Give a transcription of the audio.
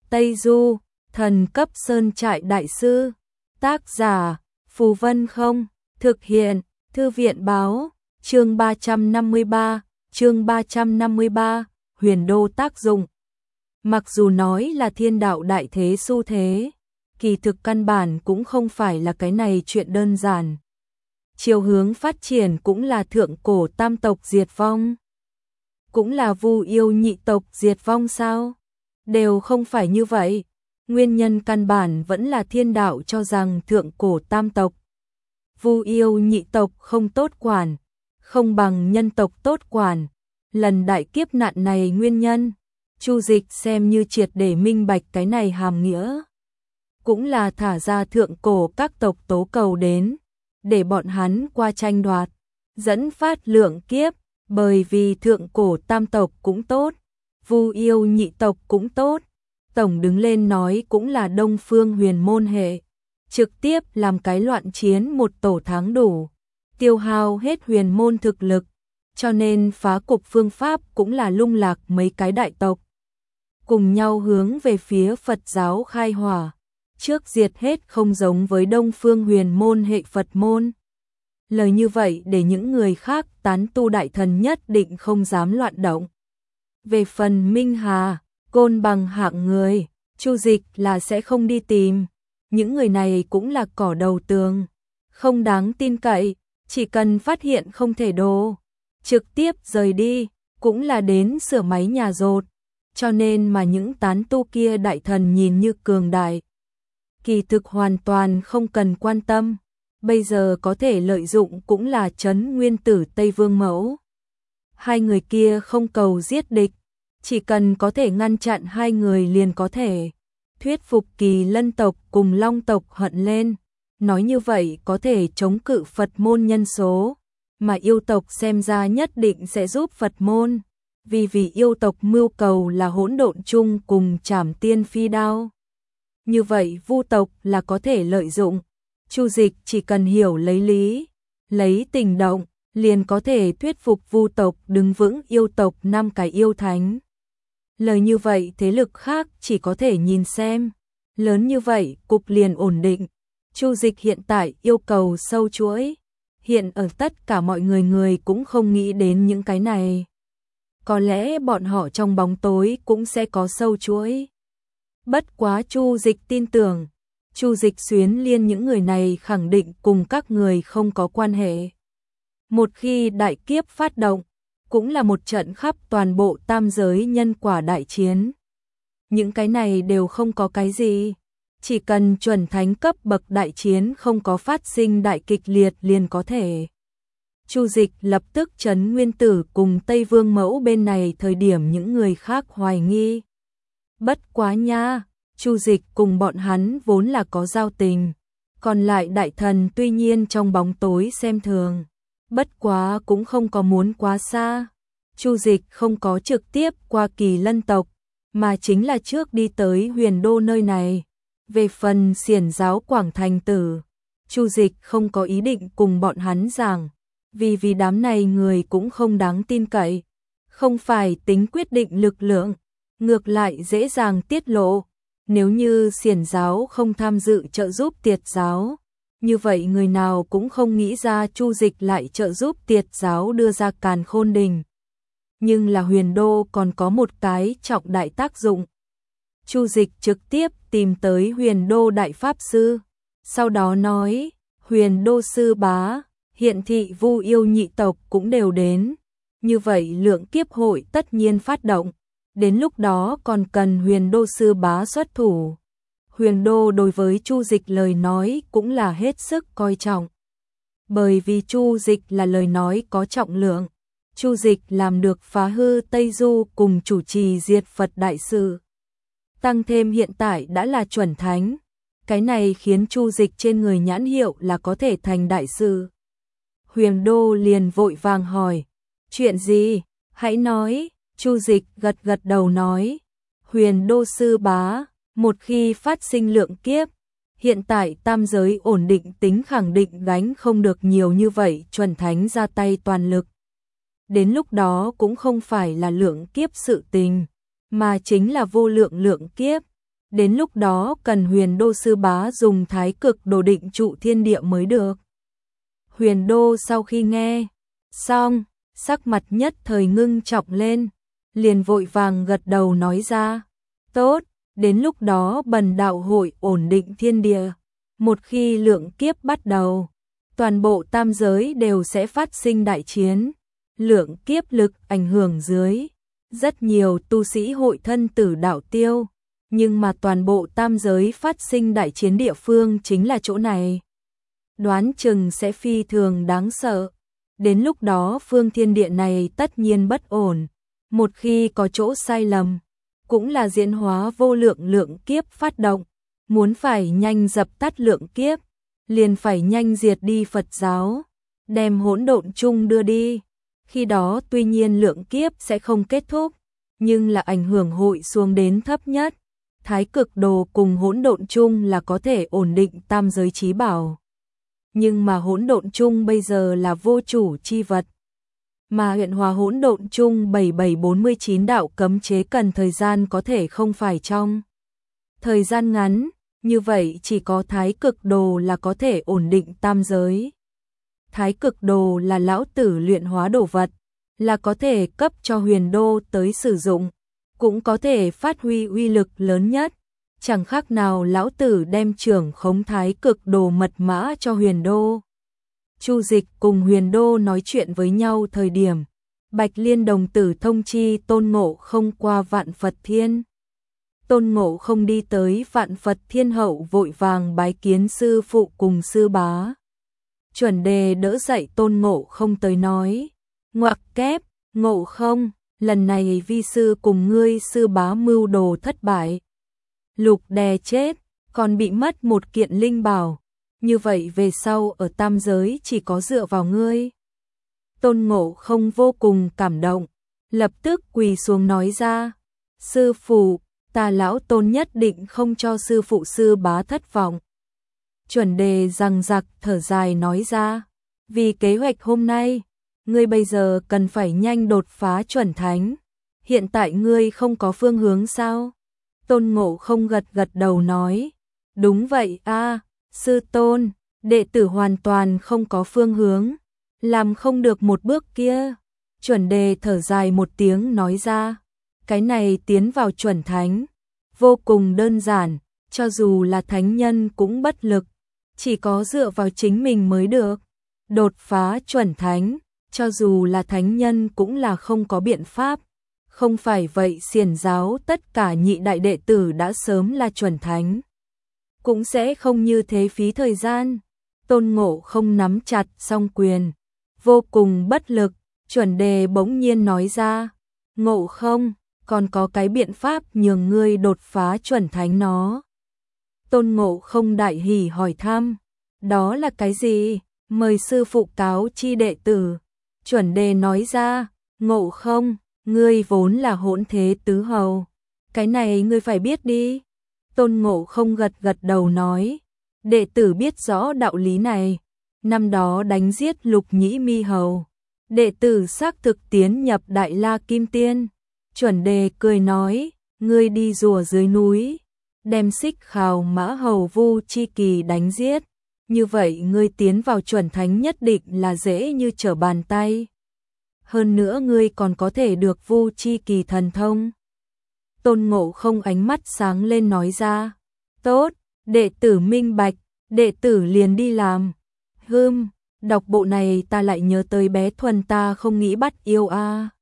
Tây Du, thần cấp sơn trại đại sư. Tác giả, Phù Vân không, thực hiện, Thư viện báo, chương 353, huyền đô tác dụng. Mặc dù nói là thiên đạo đại thế xu thế, kỳ thực căn bản cũng không phải là cái này chuyện đơn giản. Chiều hướng phát triển cũng là thượng cổ tam tộc diệt vong. Cũng là Vu Yêu nhị tộc diệt vong sao? Đều không phải như vậy. Nguyên nhân căn bản vẫn là thiên đạo cho rằng thượng cổ tam tộc, Vu Yêu nhị tộc không tốt quản, không bằng nhân tộc tốt quản. Lần đại kiếp nạn này nguyên nhân, Chu Dịch xem như triệt để minh bạch cái này hàm nghĩa. Cũng là thả ra thượng cổ các tộc tố cầu đến, để bọn hắn qua tranh đoạt, dẫn phát lượng kiếp, bởi vì thượng cổ tam tộc cũng tốt, Vu Yêu nhị tộc cũng tốt. Tổng đứng lên nói cũng là Đông Phương Huyền Môn hệ, trực tiếp làm cái loạn chiến một tổ thắng đủ, tiêu hao hết huyền môn thực lực, cho nên phá cục phương pháp cũng là lung lạc mấy cái đại tộc, cùng nhau hướng về phía Phật giáo khai hỏa, trước diệt hết không giống với Đông Phương Huyền Môn hệ Phật môn. Lời như vậy để những người khác tán tu đại thần nhất định không dám loạn động. Về phần Minh Hà, Côn Bằng hạng người, Chu Dịch là sẽ không đi tìm. Những người này cũng là cỏ đầu tường, không đáng tin cậy, chỉ cần phát hiện không thể đồ, trực tiếp rời đi, cũng là đến sửa máy nhà rột. Cho nên mà những tán tu kia đại thần nhìn như cường đại, kỳ thực hoàn toàn không cần quan tâm. Bây giờ có thể lợi dụng cũng là Trấn Nguyên Tử Tây Vương Mẫu. Hai người kia không cầu giết địch, chỉ cần có thể ngăn chặn hai người liền có thể thuyết phục Kỳ Lân tộc cùng Long tộc hận lên. Nói như vậy có thể chống cự Phật môn nhân số, mà yêu tộc xem ra nhất định sẽ giúp Phật môn, vì yêu tộc mưu cầu là hỗn độn chung cùng Trảm Tiên Phi Đao. Như vậy Vu tộc là có thể lợi dụng. Chu Dịch chỉ cần hiểu lấy lý, lấy tình động, liền có thể thuyết phục Vu tộc đứng vững yêu tộc 5 cái yêu thánh. Lời như vậy thế lực khác chỉ có thể nhìn xem. Lớn như vậy cục liền ổn định. Chu Dịch hiện tại yêu cầu sâu chuỗi. Hiện ở tất cả mọi người cũng không nghĩ đến những cái này. Có lẽ bọn họ trong bóng tối cũng sẽ có sâu chuỗi. Bất quá Chu Dịch tin tưởng, Chu Dịch xuyến liên những người này khẳng định cùng các người không có quan hệ. Một khi đại kiếp phát động, cũng là một trận khắp toàn bộ tam giới nhân quả đại chiến. Những cái này đều không có cái gì, chỉ cần chuẩn thánh cấp bậc đại chiến không có phát sinh đại kịch liệt liền có thể. Chu Dịch lập tức Trấn Nguyên Tử cùng Tây Vương Mẫu bên này thời điểm những người khác hoài nghi. Bất quá nha, Chu Dịch cùng bọn hắn vốn là có giao tình, còn lại đại thần tuy nhiên trong bóng tối xem thường, bất quá cũng không có muốn quá xa. Chu Dịch không có trực tiếp qua Kỳ Lân tộc, mà chính là trước đi tới Huyền Đô nơi này. Về phần Xiển giáo Quảng Thành Tử, Chu Dịch không có ý định cùng bọn hắn giảng, vì đám này người cũng không đáng tin cậy, không phải tính quyết định lực lượng, ngược lại dễ dàng tiết lộ. Nếu như Xiển giáo không tham dự trợ giúp Tiệt giáo, như vậy người nào cũng không nghĩ ra Chu Dịch lại trợ giúp Tiệt giáo đưa ra Càn Khôn Đình. Nhưng là Huyền Đô còn có một cái trọng đại tác dụng. Chu Dịch trực tiếp tìm tới Huyền Đô Đại Pháp Sư, sau đó nói, Huyền Đô Sư Bá, hiện thị Vu Yêu nhị tộc cũng đều đến. Như vậy lượng kiếp hội tất nhiên phát động. Đến lúc đó còn cần Huyền Đô Sư Bá xuất thủ. Huyền Đô đối với Chu Dịch lời nói cũng là hết sức coi trọng. Bởi vì Chu Dịch là lời nói có trọng lượng. Chu Dịch làm được phá hư Tây Du cùng chủ trì diệt Phật đại sự. Tăng thêm hiện tại đã là chuẩn thánh. Cái này khiến Chu Dịch trên người nhãn hiệu là có thể thành đại sự. Huyền Đô liền vội vàng hỏi, chuyện gì? Hãy nói. Chu Dịch gật gật đầu nói, Huyền Đô Sư Bá, một khi phát sinh lượng kiếp, hiện tại tam giới ổn định tính khẳng định gánh không được nhiều như vậy chuẩn thánh ra tay toàn lực. Đến lúc đó cũng không phải là lượng kiếp sự tình, mà chính là vô lượng lượng kiếp. đến lúc đó cần Huyền Đô sư bá dùng thái cực đồ định trụ thiên địa mới được. Huyền Đô sau khi nghe xong, sắc mặt nhất thời ngưng trọng lên, liền vội vàng gật đầu nói ra, tốt, đến lúc đó bần đạo hội ổn định thiên địa. Một khi lượng kiếp bắt đầu, toàn bộ tam giới đều sẽ phát sinh đại chiến, lượng kiếp lực ảnh hưởng dưới, rất nhiều tu sĩ hội thân tử đạo tiêu, nhưng mà toàn bộ tam giới phát sinh đại chiến địa phương chính là chỗ này. Đoán chừng sẽ phi thường đáng sợ, đến lúc đó phương thiên địa này tất nhiên bất ổn, một khi có chỗ sai lầm, cũng là diễn hóa vô lượng lượng kiếp phát động, muốn phải nhanh dập tắt lượng kiếp, liền phải nhanh diệt đi Phật giáo, đem hỗn độn chung đưa đi. Khi đó tuy nhiên lượng kiếp sẽ không kết thúc, nhưng là ảnh hưởng hội xuống đến thấp nhất. Thái cực đồ cùng hỗn độn chung là có thể ổn định tam giới chí bảo. Nhưng mà hỗn độn chung bây giờ là vô chủ chi vật. Mà huyện hòa hỗn độn chung 7749 đạo cấm chế cần thời gian có thể không phải trong thời gian ngắn, như vậy chỉ có thái cực đồ là có thể ổn định tam giới. Thái cực đồ là lão tử luyện hóa đồ vật, là có thể cấp cho Huyền Đô tới sử dụng, cũng có thể phát huy uy lực lớn nhất. Chẳng khác nào lão tử đem trưởng khống thái cực đồ mật mã cho Huyền Đô. Chu Dịch cùng Huyền Đô nói chuyện với nhau thời điểm, Bạch Liên đồng tử thông chi Tôn Ngộ Không qua Vạn Phật Thiên. Tôn Ngộ Không đi tới Vạn Phật Thiên hậu vội vàng bái kiến sư phụ cùng sư bá. Chuẩn Đề đỡ dậy Tôn Ngộ Không tới nói, ngoặc kép, Ngộ Không, lần này vi sư cùng ngươi sư bá mưu đồ thất bại. Lục Đè chết, còn bị mất một kiện linh bảo, như vậy về sau ở tam giới chỉ có dựa vào ngươi. Tôn Ngộ Không vô cùng cảm động, lập tức quỳ xuống nói ra, sư phụ, ta lão Tôn nhất định không cho sư phụ sư bá thất vọng. Chuẩn Đề rằng giặc thở dài nói ra, vì kế hoạch hôm nay, ngươi bây giờ cần phải nhanh đột phá chuẩn thánh. Hiện tại ngươi không có phương hướng sao? Tôn Ngộ Không gật gật đầu nói, đúng vậy a, sư tôn, đệ tử hoàn toàn không có phương hướng, làm không được một bước kia. Chuẩn Đề thở dài một tiếng nói ra, cái này tiến vào chuẩn thánh, vô cùng đơn giản, cho dù là thánh nhân cũng bất lực, chỉ có dựa vào chính mình mới được. Đột phá chuẩn thánh, cho dù là thánh nhân cũng là không có biện pháp. Không phải vậy xiển giáo tất cả nhị đại đệ tử đã sớm là chuẩn thánh, cũng sẽ không như thế phí thời gian. Tôn Ngộ Không nắm chặt song quyền, vô cùng bất lực. Chuẩn Đề bỗng nhiên nói ra, Ngộ Không, còn có cái biện pháp nhường ngươi đột phá chuẩn thánh nó. Tôn Ngộ Không đại hỉ hỏi thăm, đó là cái gì? Mời sư phụ cáo chi đệ tử. Chuẩn Đề nói ra, Ngộ Không, ngươi vốn là hỗn thế tứ hầu, cái này ngươi phải biết đi. Tôn Ngộ Không gật gật đầu nói, đệ tử biết rõ đạo lý này, năm đó đánh giết Lục Nhĩ Mi hầu, đệ tử xác thực tiến nhập Đại La Kim Tiên. Chuẩn Đề cười nói, ngươi đi rùa dưới núi, đem Xích Khào Mã hầu Vu Chi Kỳ đánh giết, như vậy ngươi tiến vào chuẩn thánh nhất định là dễ như trở bàn tay. Hơn nữa ngươi còn có thể được Vu Chi Kỳ thần thông. Tôn Ngộ Không ánh mắt sáng lên nói ra, tốt, đệ tử minh bạch, đệ tử liền đi làm. Đọc bộ này ta lại nhớ tới bé Thuần ta không nghĩ bắt yêu a.